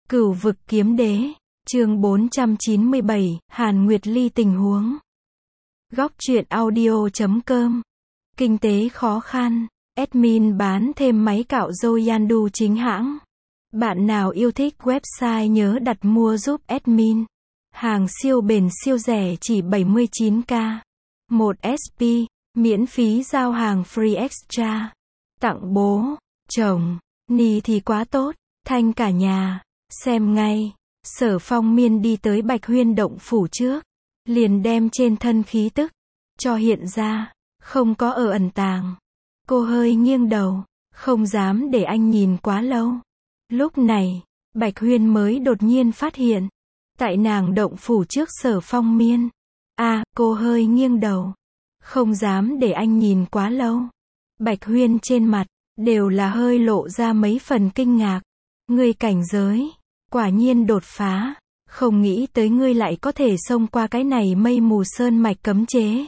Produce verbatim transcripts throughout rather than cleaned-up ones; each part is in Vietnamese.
Cửu vực kiếm đế, chương bốn trăm chín mươi bảy, Hàn Nguyệt Ly tình huống. Góc truyện audio chấm com. Kinh tế khó khăn, admin bán thêm máy cạo râu Yandu chính hãng. Bạn nào yêu thích website nhớ đặt mua giúp admin. Hàng siêu bền siêu rẻ chỉ bảy mươi chín k. một ét pê, miễn phí giao hàng free extra. Tặng bố, chồng, ni thì quá tốt, thanh cả nhà. Xem ngay, Sở Phong Miên đi tới Bạch Huyên động phủ trước, liền đem trên thân khí tức cho hiện ra, không có ở ẩn tàng. Cô hơi nghiêng đầu, không dám để anh nhìn quá lâu. Lúc này, Bạch Huyên mới đột nhiên phát hiện, tại nàng động phủ trước Sở Phong Miên. À, cô hơi nghiêng đầu, không dám để anh nhìn quá lâu. Bạch Huyên trên mặt đều là hơi lộ ra mấy phần kinh ngạc. Ngươi cảnh giới quả nhiên đột phá, không nghĩ tới ngươi lại có thể xông qua cái này mây mù sơn mạch cấm chế.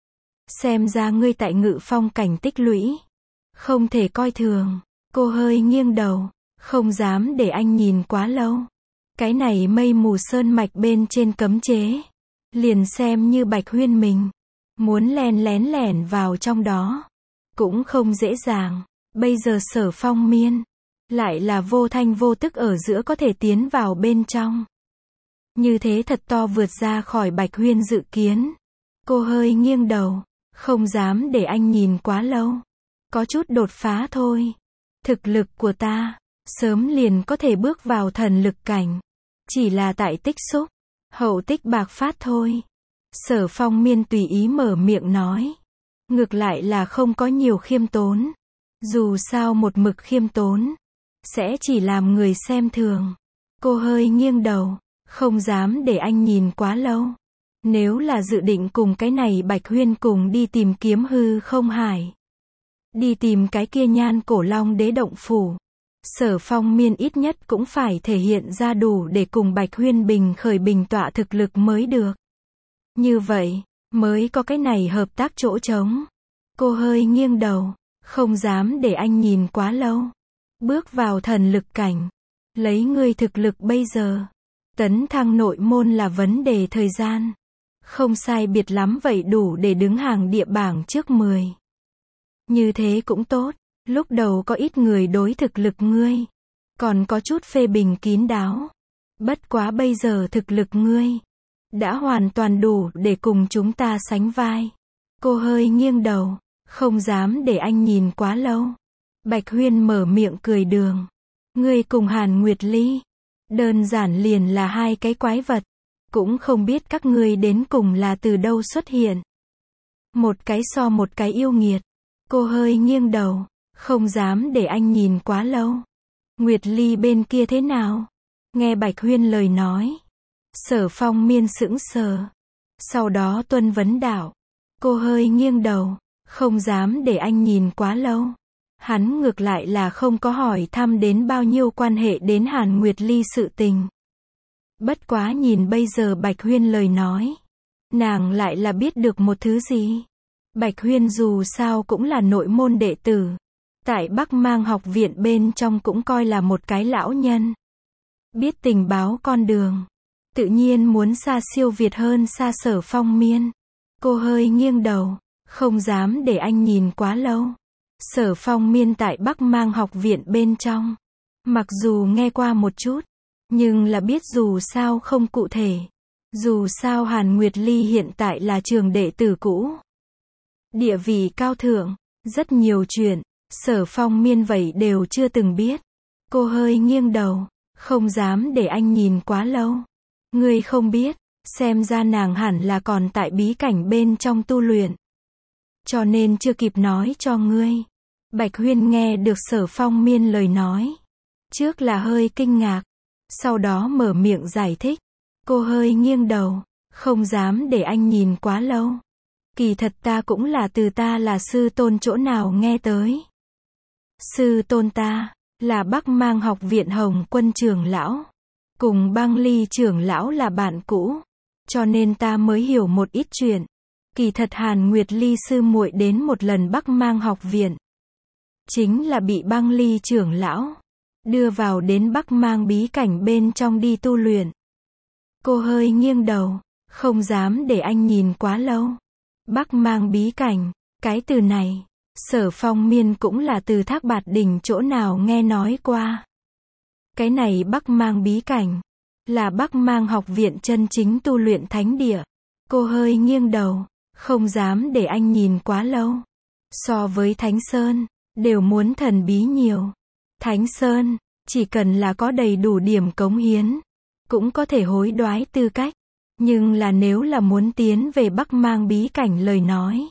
Xem ra ngươi tại Ngự Phong cảnh tích lũy, không thể coi thường. Cô hơi nghiêng đầu, không dám để anh nhìn quá lâu. Cái này mây mù sơn mạch bên trên cấm chế, liền xem như Bạch Huyên mình muốn len lén lẻn vào trong đó, cũng không dễ dàng. Bây giờ Sở Phong Miên lại là vô thanh vô tức ở giữa có thể tiến vào bên trong. Như thế thật to vượt ra khỏi Bạch Huyên dự kiến. Cô hơi nghiêng đầu, không dám để anh nhìn quá lâu. Có chút đột phá thôi. Thực lực của ta, sớm liền có thể bước vào thần lực cảnh. Chỉ là tại tích xúc, hậu tích bạc phát thôi. Sở Phong Miên tùy ý mở miệng nói. Ngược lại là không có nhiều khiêm tốn. Dù sao một mực khiêm tốn sẽ chỉ làm người xem thường. Cô hơi nghiêng đầu, không dám để anh nhìn quá lâu. Nếu là dự định cùng cái này Bạch Huyên cùng đi tìm kiếm hư không hải, đi tìm cái kia nhan cổ long đế động phủ, Sở Phong Miên ít nhất cũng phải thể hiện ra đủ để cùng Bạch Huyên bình khởi bình tọa thực lực mới được. Như vậy, mới có cái này hợp tác chỗ trống. Cô hơi nghiêng đầu, không dám để anh nhìn quá lâu. Bước vào thần lực cảnh, lấy ngươi thực lực bây giờ, tấn thăng nội môn là vấn đề thời gian. Không sai biệt lắm vậy đủ để đứng hàng địa bảng trước mười. Như thế cũng tốt, lúc đầu có ít người đối thực lực ngươi còn có chút phê bình kín đáo. Bất quá bây giờ thực lực ngươi đã hoàn toàn đủ để cùng chúng ta sánh vai. Cô hơi nghiêng đầu, không dám để anh nhìn quá lâu. Bạch Huyên mở miệng cười đường. Ngươi cùng Hàn Nguyệt Ly, đơn giản liền là hai cái quái vật. Cũng không biết các ngươi đến cùng là từ đâu xuất hiện. Một cái so một cái yêu nghiệt. Cô hơi nghiêng đầu, không dám để anh nhìn quá lâu. Nguyệt Ly bên kia thế nào? Nghe Bạch Huyên lời nói, Sở Phong Miên sững sờ. Sau đó tuân vấn đạo. Cô hơi nghiêng đầu, không dám để anh nhìn quá lâu. Hắn ngược lại là không có hỏi thăm đến bao nhiêu quan hệ đến Hàn Nguyệt Ly sự tình. Bất quá nhìn bây giờ Bạch Huyên lời nói, nàng lại là biết được một thứ gì. Bạch Huyên dù sao cũng là nội môn đệ tử, tại Bắc Mang học viện bên trong cũng coi là một cái lão nhân. Biết tình báo con đường, tự nhiên muốn xa siêu việt hơn xa Sở Phong Miên. Cô hơi nghiêng đầu, không dám để anh nhìn quá lâu. Sở Phong Miên tại Bắc Mang học viện bên trong, mặc dù nghe qua một chút, nhưng là biết dù sao không cụ thể. Dù sao Hàn Nguyệt Ly hiện tại là trường đệ tử cũ, địa vị cao thượng, rất nhiều chuyện, Sở Phong Miên vậy đều chưa từng biết. Cô hơi nghiêng đầu, không dám để anh nhìn quá lâu. Ngươi không biết, xem ra nàng hẳn là còn tại bí cảnh bên trong tu luyện, cho nên chưa kịp nói cho ngươi. Bạch Huyên nghe được Sở Phong Miên lời nói, trước là hơi kinh ngạc, sau đó mở miệng giải thích. Cô hơi nghiêng đầu, không dám để anh nhìn quá lâu. Kỳ thật ta cũng là từ ta là sư tôn chỗ nào nghe tới. Sư tôn ta là Bắc Mang học viện Hồng Quân trưởng lão, cùng Băng Ly trưởng lão là bạn cũ, cho nên ta mới hiểu một ít chuyện. Kỳ thật Hàn Nguyệt Ly sư muội đến một lần Bắc Mang học viện, chính là bị Băng Ly trưởng lão đưa vào đến Bắc Mang bí cảnh bên trong đi tu luyện. Cô hơi nghiêng đầu, không dám để anh nhìn quá lâu. Bắc Mang bí cảnh, cái từ này, Sở Phong Miên cũng là từ Thác Bạt Đỉnh chỗ nào nghe nói qua. Cái này Bắc Mang bí cảnh, là Bắc Mang học viện chân chính tu luyện thánh địa. Cô hơi nghiêng đầu, không dám để anh nhìn quá lâu. So với Thánh Sơn, đều muốn thần bí nhiều. Thánh Sơn, chỉ cần là có đầy đủ điểm cống hiến, cũng có thể hối đoái tư cách. Nhưng là nếu là muốn tiến về Bắc Mang bí cảnh lời nói,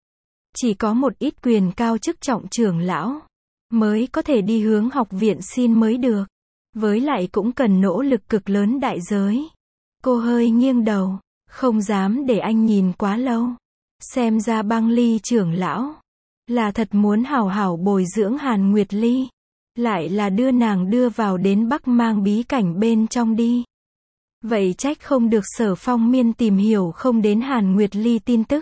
chỉ có một ít quyền cao chức trọng trưởng lão, mới có thể đi hướng học viện xin mới được. Với lại cũng cần nỗ lực cực lớn đại giới. Cô hơi nghiêng đầu, không dám để anh nhìn quá lâu. Xem ra Băng Ly trưởng lão, là thật muốn hảo hảo bồi dưỡng Hàn Nguyệt Ly. Lại là đưa nàng đưa vào đến Bắc Mang bí cảnh bên trong đi. Vậy trách không được Sở Phong Miên tìm hiểu không đến Hàn Nguyệt Ly tin tức.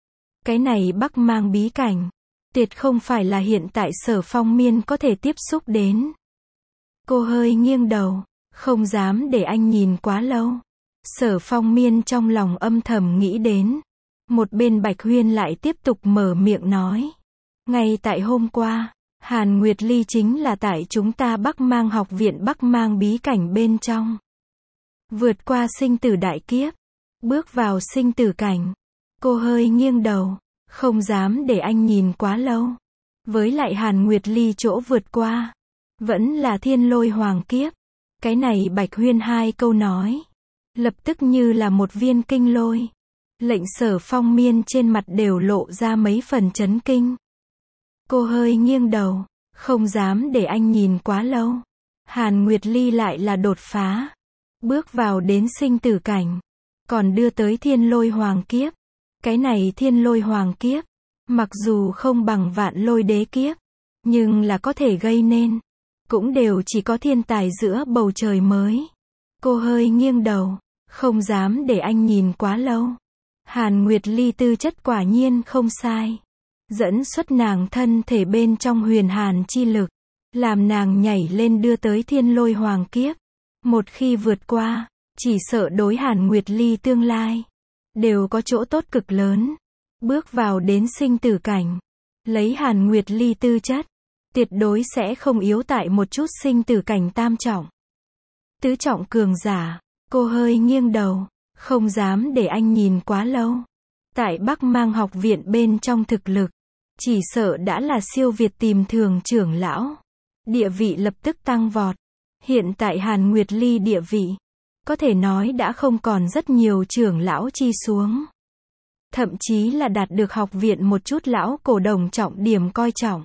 Cái này Bắc Mang bí cảnh, tuyệt không phải là hiện tại Sở Phong Miên có thể tiếp xúc đến. Cô hơi nghiêng đầu, không dám để anh nhìn quá lâu. Sở Phong Miên trong lòng âm thầm nghĩ đến. Một bên Bạch Huyên lại tiếp tục mở miệng nói. Ngay tại hôm qua, Hàn Nguyệt Ly chính là tại chúng ta Bắc Mang học viện Bắc Mang bí cảnh bên trong. Vượt qua sinh tử đại kiếp, bước vào sinh tử cảnh. Cô hơi nghiêng đầu, không dám để anh nhìn quá lâu. Với lại Hàn Nguyệt Ly chỗ vượt qua, vẫn là thiên lôi hoàng kiếp. Cái này Bạch Huyên hai câu nói, lập tức như là một viên kinh lôi. Lệnh Sở Phong Miên trên mặt đều lộ ra mấy phần chấn kinh. Cô hơi nghiêng đầu, không dám để anh nhìn quá lâu. Hàn Nguyệt Ly lại là đột phá, bước vào đến sinh tử cảnh, còn đưa tới thiên lôi hoàng kiếp. Cái này thiên lôi hoàng kiếp, mặc dù không bằng vạn lôi đế kiếp, nhưng là có thể gây nên, cũng đều chỉ có thiên tài giữa bầu trời mới. Cô hơi nghiêng đầu, không dám để anh nhìn quá lâu. Hàn Nguyệt Ly tư chất quả nhiên không sai. Dẫn xuất nàng thân thể bên trong huyền hàn chi lực, làm nàng nhảy lên đưa tới thiên lôi hoàng kiếp. Một khi vượt qua, chỉ sợ đối Hàn Nguyệt Ly tương lai, đều có chỗ tốt cực lớn. Bước vào đến sinh tử cảnh, lấy Hàn Nguyệt Ly tư chất, tuyệt đối sẽ không yếu tại một chút sinh tử cảnh tam trọng. Tứ trọng cường giả, cô hơi nghiêng đầu, không dám để anh nhìn quá lâu. Tại Bắc Mang học viện bên trong thực lực, chỉ sợ đã là siêu việt tìm thường trưởng lão. Địa vị lập tức tăng vọt. Hiện tại Hàn Nguyệt Ly địa vị, có thể nói đã không còn rất nhiều trưởng lão chi xuống. Thậm chí là đạt được học viện một chút lão cổ đồng trọng điểm coi trọng.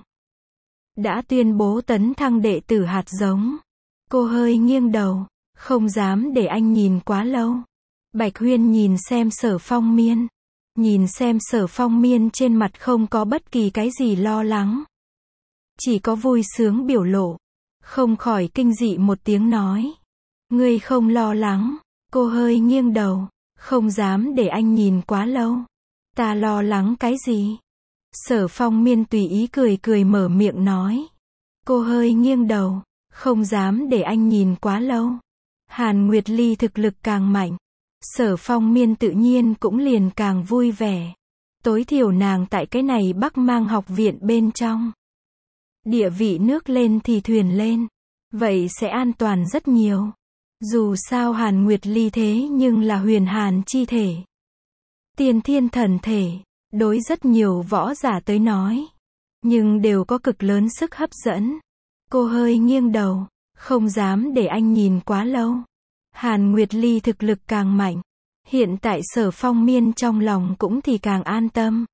Đã tuyên bố tấn thăng đệ tử hạt giống. Cô hơi nghiêng đầu, không dám để anh nhìn quá lâu. Bạch Huyên nhìn xem Sở Phong Miên. Nhìn xem Sở Phong Miên trên mặt không có bất kỳ cái gì lo lắng. Chỉ có vui sướng biểu lộ. Không khỏi kinh dị một tiếng nói. Ngươi không lo lắng. Cô hơi nghiêng đầu, không dám để anh nhìn quá lâu. Ta lo lắng cái gì? Sở Phong Miên tùy ý cười cười mở miệng nói. Cô hơi nghiêng đầu, không dám để anh nhìn quá lâu. Hàn Nguyệt Ly thực lực càng mạnh, Sở Phong Miên tự nhiên cũng liền càng vui vẻ. Tối thiểu nàng tại cái này Bắc Mang học viện bên trong. Địa vị nước lên thì thuyền lên. Vậy sẽ an toàn rất nhiều. Dù sao Hàn Nguyệt Ly thế nhưng là huyền hàn chi thể. Tiên thiên thần thể, đối rất nhiều võ giả tới nói. Nhưng đều có cực lớn sức hấp dẫn. Cô hơi nghiêng đầu, không dám để anh nhìn quá lâu. Hàn Nguyệt Ly thực lực càng mạnh. Hiện tại Sở Phong Miên trong lòng cũng thì càng an tâm.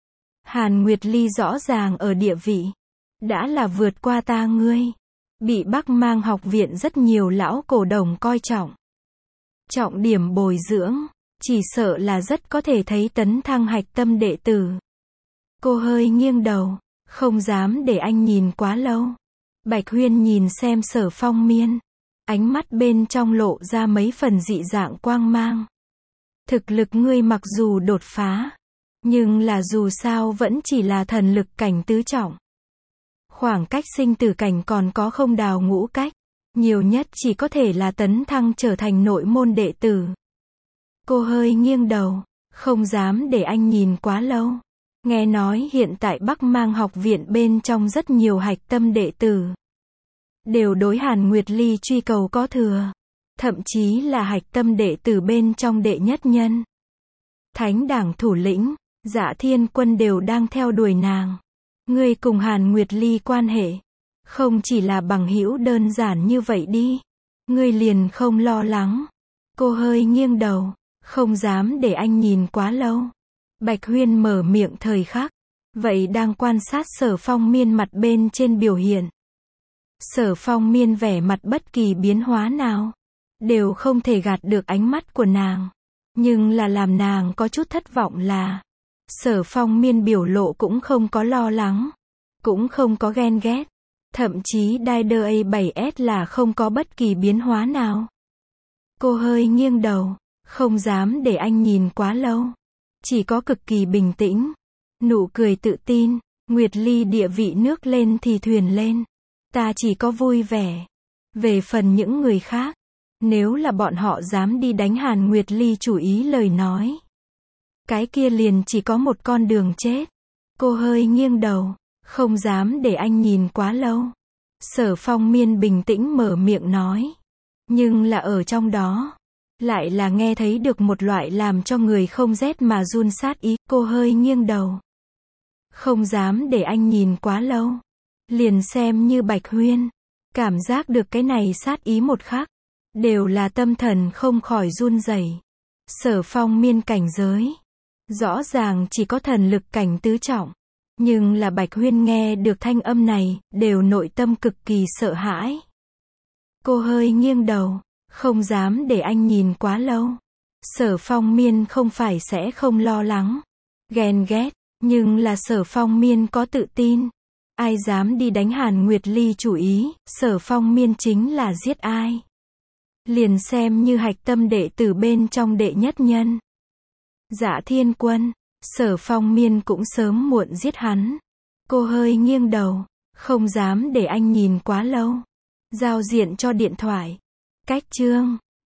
Hàn Nguyệt Ly rõ ràng ở địa vị, đã là vượt qua ta ngươi. Bị Bắc Mang học viện rất nhiều lão cổ đồng coi trọng. Trọng điểm bồi dưỡng, chỉ sợ là rất có thể thấy tấn thăng hạch tâm đệ tử. Cô hơi nghiêng đầu, không dám để anh nhìn quá lâu. Bạch Huyên nhìn xem Sở Phong Miên, ánh mắt bên trong lộ ra mấy phần dị dạng quang mang. Thực lực ngươi mặc dù đột phá, nhưng là dù sao vẫn chỉ là thần lực cảnh tứ trọng. Khoảng cách sinh tử cảnh còn có không đào ngũ cách. Nhiều nhất chỉ có thể là tấn thăng trở thành nội môn đệ tử. Cô hơi nghiêng đầu. Không dám để anh nhìn quá lâu. Nghe nói hiện tại Bắc Mang học viện bên trong rất nhiều hạch tâm đệ tử. Đều đối Hàn Nguyệt Ly truy cầu có thừa. Thậm chí là hạch tâm đệ tử bên trong đệ nhất nhân. Thánh đảng thủ lĩnh, Dạ Thiên Quân đều đang theo đuổi nàng. Ngươi cùng Hàn Nguyệt Ly quan hệ. Không chỉ là bằng hữu đơn giản như vậy đi. Ngươi liền không lo lắng. Cô hơi nghiêng đầu. Không dám để anh nhìn quá lâu. Bạch Huyên mở miệng thời khắc. Vậy đang quan sát Sở Phong Miên mặt bên trên biểu hiện. Sở Phong Miên vẻ mặt bất kỳ biến hóa nào. Đều không thể gạt được ánh mắt của nàng. Nhưng là làm nàng có chút thất vọng là. Sở Phong Miên biểu lộ cũng không có lo lắng. Cũng không có ghen ghét. Thậm chí Dider A bảy S là không có bất kỳ biến hóa nào. Cô hơi nghiêng đầu. Không dám để anh nhìn quá lâu. Chỉ có cực kỳ bình tĩnh. Nụ cười tự tin. Nguyệt Ly địa vị nước lên thì thuyền lên. Ta chỉ có vui vẻ. Về phần những người khác. Nếu là bọn họ dám đi đánh Hàn Nguyệt Ly chủ ý lời nói. Cái kia liền chỉ có một con đường chết. Cô hơi nghiêng đầu. Không dám để anh nhìn quá lâu. Sở Phong Miên bình tĩnh mở miệng nói. Nhưng là ở trong đó. Lại là nghe thấy được một loại làm cho người không rét mà run sát ý. Cô hơi nghiêng đầu. Không dám để anh nhìn quá lâu. Liền xem như Bạch Huyên. Cảm giác được cái này sát ý một khắc. Đều là tâm thần không khỏi run rẩy. Sở Phong Miên cảnh giới. Rõ ràng chỉ có thần lực cảnh tứ trọng. Nhưng là Bạch Huyên nghe được thanh âm này, đều nội tâm cực kỳ sợ hãi. Cô hơi nghiêng đầu. Không dám để anh nhìn quá lâu. Sở Phong Miên không phải sẽ không lo lắng. Ghen ghét. Nhưng là Sở Phong Miên có tự tin. Ai dám đi đánh Hàn Nguyệt Ly chủ ý, Sở Phong Miên chính là giết ai. Liền xem như hạch tâm đệ tử bên trong đệ nhất nhân. Dạ Thiên Quân. Sở Phong Miên cũng sớm muộn giết hắn. Cô hơi nghiêng đầu. Không dám để anh nhìn quá lâu. Giao diện cho điện thoại. Cách chương